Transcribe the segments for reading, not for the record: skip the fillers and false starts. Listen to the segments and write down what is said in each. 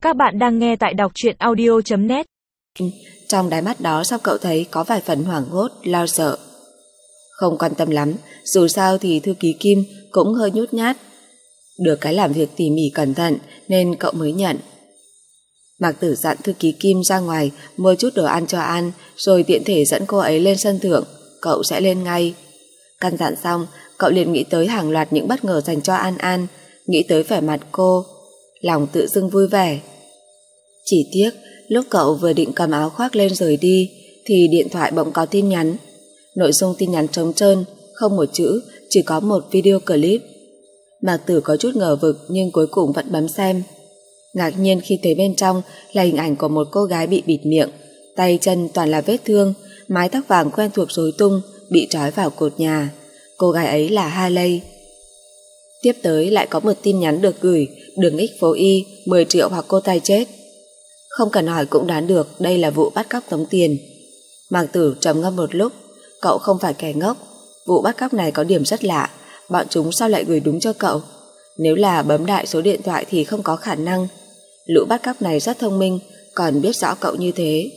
Các bạn đang nghe tại đọc truyện audio.net. Trong đáy mắt đó sao cậu thấy có vài phần hoảng hốt, lo sợ. Không quan tâm lắm, dù sao thì thư ký Kim cũng hơi nhút nhát. Được cái làm việc tỉ mỉ cẩn thận nên cậu mới nhận. Mạc Tử dặn thư ký Kim ra ngoài mua chút đồ ăn cho An, rồi tiện thể dẫn cô ấy lên sân thượng, cậu sẽ lên ngay. Căn dặn xong, cậu liền nghĩ tới hàng loạt những bất ngờ dành cho An, nghĩ tới vẻ mặt cô, lòng tự dưng vui vẻ. Chỉ tiếc, lúc cậu vừa định cầm áo khoác lên rời đi, thì điện thoại bỗng có tin nhắn. Nội dung tin nhắn trống trơn, không một chữ, chỉ có một video clip. Mạc Tử có chút ngờ vực nhưng cuối cùng vẫn bấm xem. Ngạc nhiên khi thấy bên trong là hình ảnh của một cô gái bị bịt miệng, tay chân toàn là vết thương, mái tóc vàng quen thuộc rối tung, bị trói vào cột nhà. Cô gái ấy là Haley. Tiếp tới lại có một tin nhắn được gửi, đường X phố Y, 10 triệu hoặc cô tay chết. Không cần hỏi cũng đoán được đây là vụ bắt cóc tống tiền. Mạc Tử trầm ngâm một lúc, cậu không phải kẻ ngốc. Vụ bắt cóc này có điểm rất lạ, bọn chúng sao lại gửi đúng cho cậu? Nếu là bấm đại số điện thoại thì không có khả năng. Lũ bắt cóc này rất thông minh, còn biết rõ cậu như thế.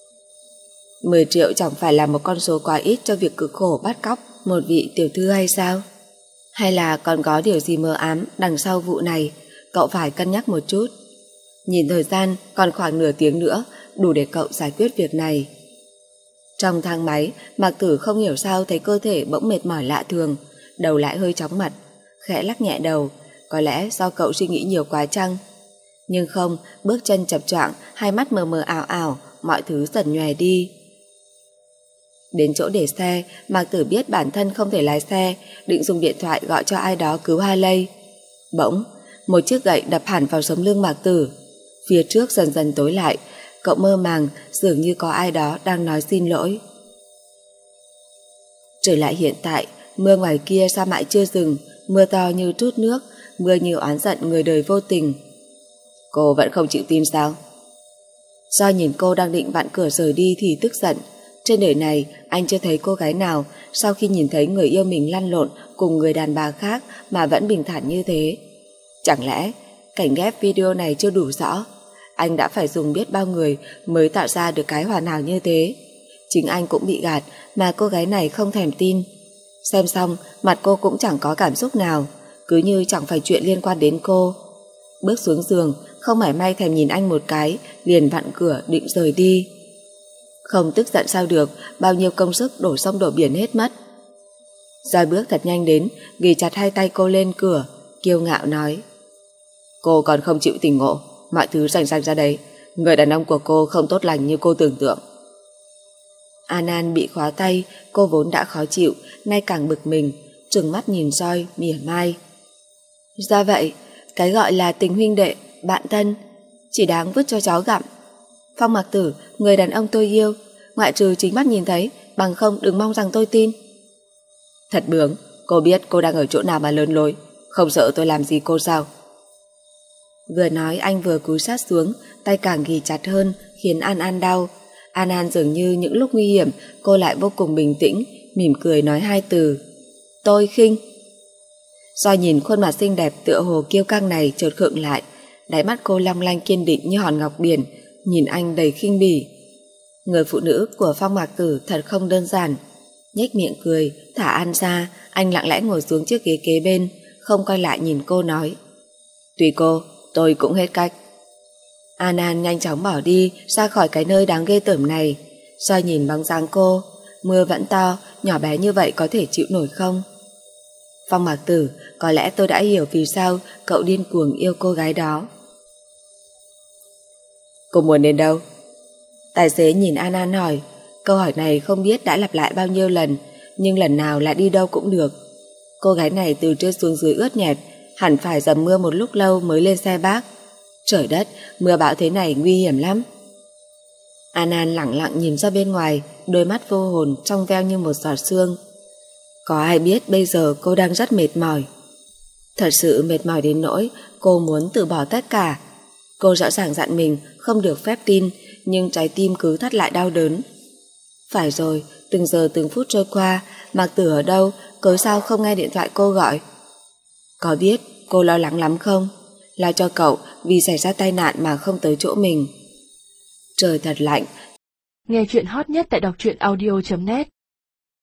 10 triệu chẳng phải là một con số quá ít cho việc cực khổ bắt cóc một vị tiểu thư hay sao? Hay là còn có điều gì mờ ám đằng sau vụ này? Cậu phải cân nhắc một chút. Nhìn thời gian còn khoảng nửa tiếng nữa, đủ để cậu giải quyết việc này. Trong thang máy, Mạc Tử không hiểu sao thấy cơ thể bỗng mệt mỏi lạ thường, đầu lại hơi chóng mặt, khẽ lắc nhẹ đầu. Có lẽ do cậu suy nghĩ nhiều quá chăng? Nhưng không, bước chân chập choạng, hai mắt mờ mờ ảo ảo, mọi thứ dần nhòe đi. Đến chỗ để xe, Mạc Tử biết bản thân không thể lái xe, định dùng điện thoại gọi cho ai đó cứu Haley. Bỗng, một chiếc gậy đập hẳn vào sống lưng Mạc Tử. Phía trước dần dần tối lại, cậu mơ màng, dường như có ai đó đang nói xin lỗi. Trở lại hiện tại, mưa ngoài kia sao mãi chưa dừng, mưa to như trút nước, mưa như oán giận người đời vô tình. Cô vẫn không chịu tin sao? Do nhìn cô đang định vặn cửa rời đi thì tức giận. Trên đời này anh chưa thấy cô gái nào sau khi nhìn thấy người yêu mình lăn lộn cùng người đàn bà khác mà vẫn bình thản như thế. Chẳng lẽ cảnh ghép video này chưa đủ rõ? Anh đã phải dùng biết bao người mới tạo ra được cái hoàn hảo như thế. Chính anh cũng bị gạt mà cô gái này không thèm tin. Xem xong mặt cô cũng chẳng có cảm xúc nào, cứ như chẳng phải chuyện liên quan đến cô. Bước xuống giường, không mảy may thèm nhìn anh một cái, liền vặn cửa định rời đi. Không tức giận sao được, bao nhiêu công sức đổ sông đổ biển hết mất. Rồi bước thật nhanh đến, ghì chặt hai tay cô lên cửa, kiêu ngạo nói: Cô còn không chịu tỉnh ngộ, mọi thứ rành rành ra đấy. Người đàn ông của cô không tốt lành như cô tưởng tượng. An bị khóa tay, cô vốn đã khó chịu, nay càng bực mình, trừng mắt nhìn Roi, mỉa mai. Ra vậy, cái gọi là tình huynh đệ, bạn thân, chỉ đáng vứt cho chó gặm. Phong Mạc Tử, người đàn ông tôi yêu, ngoại trừ chính mắt nhìn thấy, bằng không đừng mong rằng tôi tin. Thật bướng, cô biết cô đang ở chỗ nào mà lớn lối, không sợ tôi làm gì cô sao? Vừa nói anh vừa cúi sát xuống, tay càng ghì chặt hơn, khiến An đau. An dường như những lúc nguy hiểm, cô lại vô cùng bình tĩnh, mỉm cười nói hai từ: Tôi khinh. Do nhìn khuôn mặt xinh đẹp tựa hồ kiêu căng này chợt khựng lại, đáy mắt cô long lanh kiên định như hòn ngọc biển, nhìn anh đầy khinh bỉ. Người phụ nữ của Phong Mạc Tử thật không đơn giản. Nhếch miệng cười, thả An ra, anh lặng lẽ ngồi xuống chiếc ghế kế bên, không quay lại nhìn cô nói: Tùy cô, tôi cũng hết cách. An nhanh chóng bỏ đi ra khỏi cái nơi đáng ghê tởm này. Soi nhìn bóng dáng cô, mưa vẫn to, nhỏ bé như vậy có thể chịu nổi không? Phong Mạc Tử, có lẽ tôi đã hiểu vì sao cậu điên cuồng yêu cô gái đó. Cô muốn đến đâu? Tài xế nhìn An hỏi. Câu hỏi này không biết đã lặp lại bao nhiêu lần, nhưng lần nào là đi đâu cũng được. Cô gái này từ trên xuống dưới ướt nhẹp, hẳn phải dầm mưa một lúc lâu mới lên xe bác. Trời đất, mưa bão thế này nguy hiểm lắm. An lặng lặng nhìn ra bên ngoài, đôi mắt vô hồn trong veo như một giọt sương. Có ai biết bây giờ cô đang rất mệt mỏi. Thật sự mệt mỏi đến nỗi cô muốn từ bỏ tất cả. Cô rõ ràng dặn mình không được phép tin, nhưng trái tim cứ thắt lại đau đớn. Phải rồi, từng giờ từng phút trôi qua, Mạc Tử ở đâu, cớ sao không nghe điện thoại cô gọi? Có biết cô lo lắng lắm không? lo cho cậu vì xảy ra tai nạn mà không tới chỗ mình. Trời thật lạnh. Nghe chuyện hot nhất tại đọc truyện audio.net